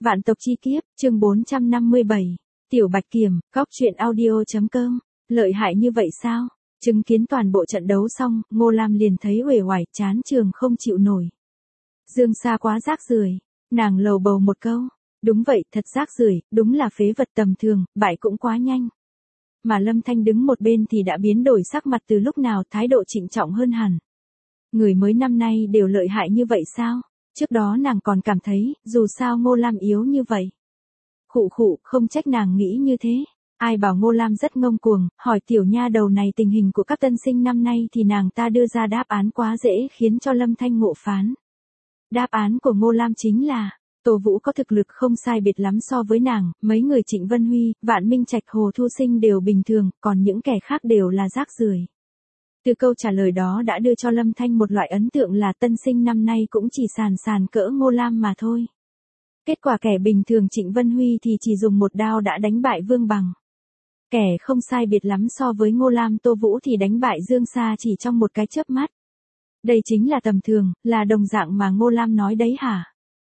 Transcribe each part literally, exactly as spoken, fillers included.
Vạn tộc chi kiếp, chương bốn trăm năm mươi bảy. Tiểu Bạch Kiểm, góc truyện audio.com. Lợi hại như vậy sao? Chứng kiến toàn bộ trận đấu xong, Ngô Lam liền thấy uể oải, chán trường không chịu nổi. Dương Sa quá rác rưởi, nàng lầu bầu một câu. Đúng vậy, thật rác rưởi, đúng là phế vật tầm thường, bại cũng quá nhanh. Mà Lâm Thanh đứng một bên thì đã biến đổi sắc mặt từ lúc nào, thái độ trịnh trọng hơn hẳn. Người mới năm nay đều lợi hại như vậy sao? Trước đó nàng còn cảm thấy, dù sao Ngô Lam yếu như vậy. Khụ khụ, không trách nàng nghĩ như thế. Ai bảo Ngô Lam rất ngông cuồng, hỏi tiểu nha đầu này tình hình của các tân sinh năm nay thì nàng ta đưa ra đáp án quá dễ khiến cho Lâm Thanh ngộ phán. Đáp án của Ngô Lam chính là, Tô Vũ có thực lực không sai biệt lắm so với nàng, mấy người Trịnh Vân Huy, Vạn Minh Trạch, Hồ Thu Sinh đều bình thường, còn những kẻ khác đều là rác rưởi. Từ câu trả lời đó đã đưa cho Lâm Thanh một loại ấn tượng là tân sinh năm nay cũng chỉ sàn sàn cỡ Ngô Lam mà thôi. Kết quả kẻ bình thường Trịnh Vân Huy thì chỉ dùng một đao đã đánh bại Vương Bằng. Kẻ không sai biệt lắm so với Ngô Lam Tô Vũ thì đánh bại Dương Sa chỉ trong một cái chớp mắt. Đây chính là tầm thường, là đồng dạng mà Ngô Lam nói đấy hả?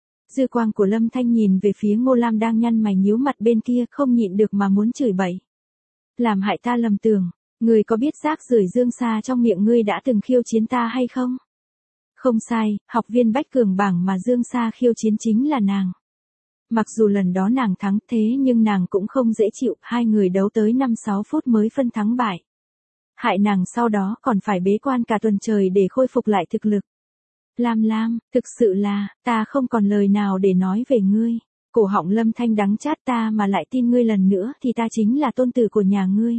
Dư quang của Lâm Thanh nhìn về phía Ngô Lam đang nhăn mày nhíu mặt bên kia, không nhịn được mà muốn chửi bậy. Làm hại ta lầm tưởng, ngươi có biết rác rưởi Dương Sa trong miệng ngươi đã từng khiêu chiến ta hay không? Không sai, học viên Bách Cường bảng mà Dương Sa khiêu chiến chính là nàng. Mặc dù lần đó nàng thắng thế nhưng nàng cũng không dễ chịu, hai người đấu tới năm sáu phút mới phân thắng bại. Hại nàng sau đó còn phải bế quan cả tuần trời để khôi phục lại thực lực. Lam Lam, thực sự là, ta không còn lời nào để nói về ngươi. Cổ họng Lâm Thanh đắng chát, ta mà lại tin ngươi lần nữa thì ta chính là tôn tử của nhà ngươi.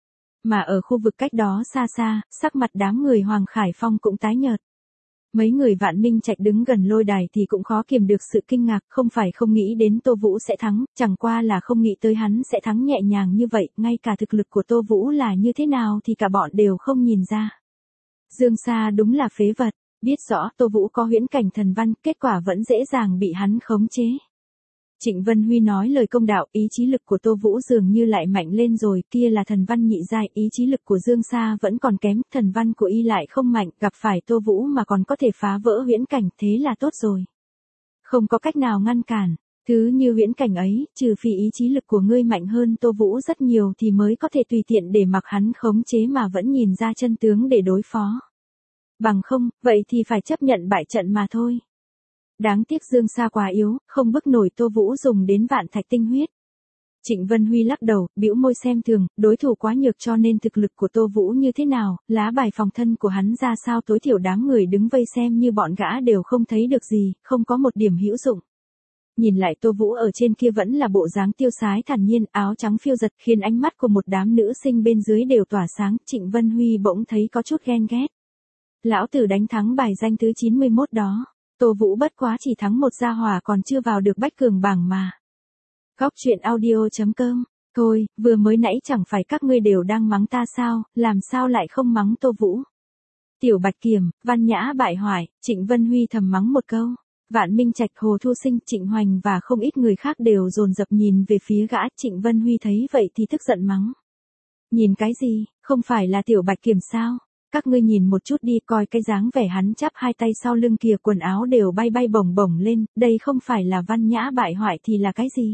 Mà ở khu vực cách đó xa xa, sắc mặt đám người Hoàng Khải Phong cũng tái nhợt. Mấy người Vạn Minh Trạch đứng gần lôi đài thì cũng khó kiềm được sự kinh ngạc, không phải không nghĩ đến Tô Vũ sẽ thắng, chẳng qua là không nghĩ tới hắn sẽ thắng nhẹ nhàng như vậy, ngay cả thực lực của Tô Vũ là như thế nào thì cả bọn đều không nhìn ra. Dương Sa đúng là phế vật, biết rõ Tô Vũ có huyễn cảnh thần văn, kết quả vẫn dễ dàng bị hắn khống chế. Trịnh Vân Huy nói lời công đạo, ý chí lực của Tô Vũ dường như lại mạnh lên rồi, kia là thần văn nhị giai, ý chí lực của Dương Sa vẫn còn kém, thần văn của y lại không mạnh, gặp phải Tô Vũ mà còn có thể phá vỡ huyễn cảnh, thế là tốt rồi. Không có cách nào ngăn cản, thứ như huyễn cảnh ấy, trừ phi ý chí lực của ngươi mạnh hơn Tô Vũ rất nhiều thì mới có thể tùy tiện để mặc hắn khống chế mà vẫn nhìn ra chân tướng để đối phó. Bằng không, vậy thì phải chấp nhận bại trận mà thôi. Đáng tiếc Dương Sa quá yếu, không bức nổi Tô Vũ dùng đến vạn thạch tinh huyết. Trịnh Vân Huy lắc đầu, bĩu môi xem thường, đối thủ quá nhược cho nên thực lực của Tô Vũ như thế nào, lá bài phòng thân của hắn ra sao, tối thiểu đám người đứng vây xem như bọn gã đều không thấy được gì, không có một điểm hữu dụng. Nhìn lại Tô Vũ ở trên kia vẫn là bộ dáng tiêu sái thản nhiên, áo trắng phiêu giật khiến ánh mắt của một đám nữ sinh bên dưới đều tỏa sáng, Trịnh Vân Huy bỗng thấy có chút ghen ghét. Lão tử đánh thắng bài danh thứ chín mươi mốt đó. Tô Vũ bất quá chỉ thắng một gia hỏa còn chưa vào được Bách Cường bảng mà. Góc truyện audio.com. Thôi, vừa mới nãy chẳng phải các ngươi đều đang mắng ta sao, làm sao lại không mắng Tô Vũ. Tiểu Bạch Kiểm, văn nhã bại hoại, Trịnh Vân Huy thầm mắng một câu. Vạn Minh Trạch, Hồ Thu Sinh, Trịnh Hoành và không ít người khác đều dồn dập nhìn về phía gã, Trịnh Vân Huy thấy vậy thì tức giận mắng. Nhìn cái gì, không phải là Tiểu Bạch Kiểm sao? Các ngươi nhìn một chút đi, coi cái dáng vẻ hắn chắp hai tay sau lưng kìa, quần áo đều bay bay bổng bổng lên, đây không phải là văn nhã bại hoại thì là cái gì?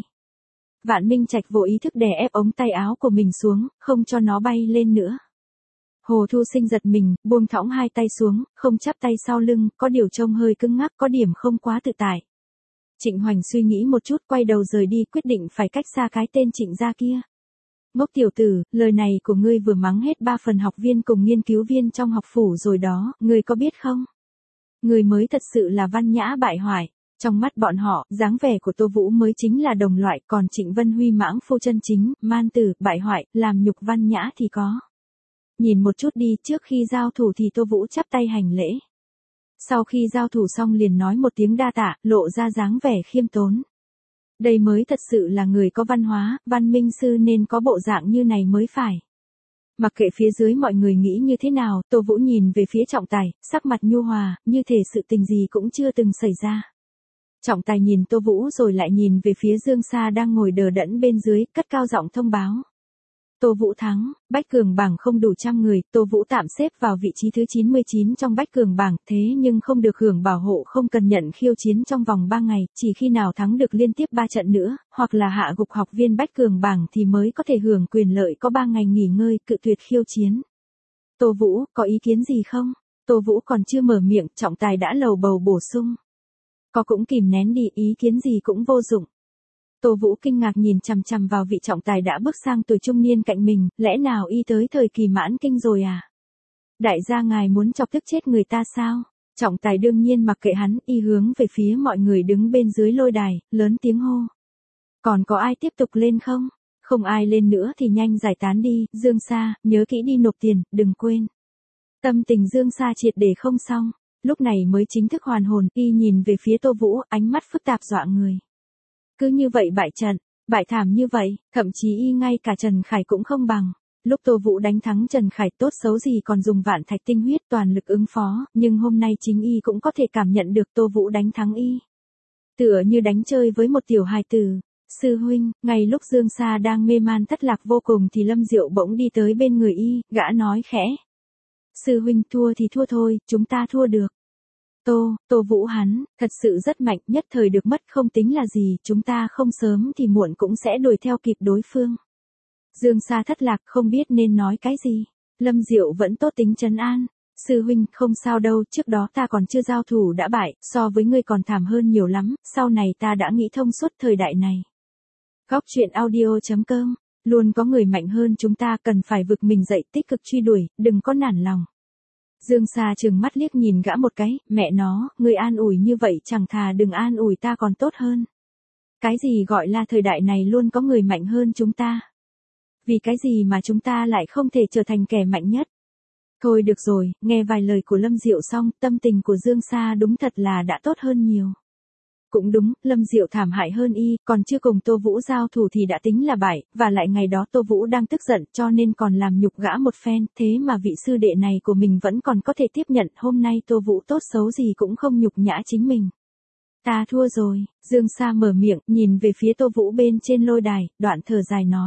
Vạn Minh Trạch vô ý thức đè ép ống tay áo của mình xuống, không cho nó bay lên nữa. Hồ Thu Sinh giật mình, buông thõng hai tay xuống, không chắp tay sau lưng, có điều trông hơi cứng ngắc, có điểm không quá tự tại. Trịnh Hoành suy nghĩ một chút, quay đầu rời đi, quyết định phải cách xa cái tên Trịnh gia kia. Ngốc tiểu tử, lời này của ngươi vừa mắng hết ba phần học viên cùng nghiên cứu viên trong học phủ rồi đó, ngươi có biết không? Ngươi mới thật sự là văn nhã bại hoại. Trong mắt bọn họ, dáng vẻ của Tô Vũ mới chính là đồng loại, còn Trịnh Vân Huy mãng phu chân chính, man tử, bại hoại, làm nhục văn nhã thì có. Nhìn một chút đi, trước khi giao thủ thì Tô Vũ chắp tay hành lễ. Sau khi giao thủ xong liền nói một tiếng đa tạ, lộ ra dáng vẻ khiêm tốn. Đây mới thật sự là người có văn hóa, văn minh sư nên có bộ dạng như này mới phải. Mặc kệ phía dưới mọi người nghĩ như thế nào, Tô Vũ nhìn về phía Trọng Tài, sắc mặt nhu hòa, như thể sự tình gì cũng chưa từng xảy ra. Trọng Tài nhìn Tô Vũ rồi lại nhìn về phía Dương Sa đang ngồi đờ đẫn bên dưới, cất cao giọng thông báo. Tô Vũ thắng, Bách Cường bảng không đủ trăm người, Tô Vũ tạm xếp vào vị trí thứ chín mươi chín trong Bách Cường bảng, thế nhưng không được hưởng bảo hộ không cần nhận khiêu chiến trong vòng ba ngày, chỉ khi nào thắng được liên tiếp ba trận nữa, hoặc là hạ gục học viên Bách Cường bảng thì mới có thể hưởng quyền lợi có ba ngày nghỉ ngơi, cự tuyệt khiêu chiến. Tô Vũ, có ý kiến gì không? Tô Vũ còn chưa mở miệng, trọng tài đã lầu bầu bổ sung. Có cũng kìm nén đi, ý kiến gì cũng vô dụng. Tô Vũ kinh ngạc nhìn chằm chằm vào vị trọng tài đã bước sang tuổi trung niên cạnh mình, lẽ nào y tới thời kỳ mãn kinh rồi à? Đại gia ngài muốn chọc tức chết người ta sao? Trọng tài đương nhiên mặc kệ hắn, y hướng về phía mọi người đứng bên dưới lôi đài, lớn tiếng hô. Còn có ai tiếp tục lên không? Không ai lên nữa thì nhanh giải tán đi, Dương Sa, nhớ kỹ đi nộp tiền, đừng quên. Tâm tình Dương Sa triệt để không xong, lúc này mới chính thức hoàn hồn, y nhìn về phía Tô Vũ, ánh mắt phức tạp dọa người. Cứ như vậy bại trận, bại thảm như vậy, thậm chí y ngay cả Trần Khải cũng không bằng. Lúc Tô Vũ đánh thắng Trần Khải tốt xấu gì còn dùng vạn thạch tinh huyết toàn lực ứng phó, nhưng hôm nay chính y cũng có thể cảm nhận được Tô Vũ đánh thắng y. Tựa như đánh chơi với một tiểu hài tử. Sư huynh, ngay lúc Dương Sa đang mê man thất lạc vô cùng thì Lâm Diệu bỗng đi tới bên người y, gã nói khẽ. Sư huynh thua thì thua thôi, chúng ta thua được. Tô, Tô Vũ hắn, thật sự rất mạnh, nhất thời được mất không tính là gì, chúng ta không sớm thì muộn cũng sẽ đuổi theo kịp đối phương. Dương Sa thất lạc không biết nên nói cái gì. Lâm Diệu vẫn tốt tính trấn an. Sư huynh, không sao đâu, trước đó ta còn chưa giao thủ đã bại, so với ngươi còn thảm hơn nhiều lắm, sau này ta đã nghĩ thông suốt thời đại này. Góc truyện audio chấm com, luôn có người mạnh hơn chúng ta, cần phải vực mình dậy tích cực truy đuổi, đừng có nản lòng. Dương Sa trừng mắt liếc nhìn gã một cái, mẹ nó, người an ủi như vậy chẳng thà đừng an ủi ta còn tốt hơn. Cái gì gọi là thời đại này luôn có người mạnh hơn chúng ta? Vì cái gì mà chúng ta lại không thể trở thành kẻ mạnh nhất? Thôi được rồi, nghe vài lời của Lâm Diệu xong, tâm tình của Dương Sa đúng thật là đã tốt hơn nhiều. Cũng đúng, Lâm Diệu thảm hại hơn y, còn chưa cùng Tô Vũ giao thủ thì đã tính là bại, và lại ngày đó Tô Vũ đang tức giận cho nên còn làm nhục gã một phen, thế mà vị sư đệ này của mình vẫn còn có thể tiếp nhận, hôm nay Tô Vũ tốt xấu gì cũng không nhục nhã chính mình. Ta thua rồi, Dương Sa mở miệng, nhìn về phía Tô Vũ bên trên lôi đài, đoạn thở dài nói.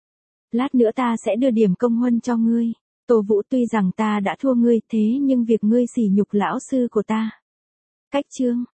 Lát nữa ta sẽ đưa điểm công huân cho ngươi. Tô Vũ tuy rằng ta đã thua ngươi thế nhưng việc ngươi sỉ nhục lão sư của ta. Cách chương.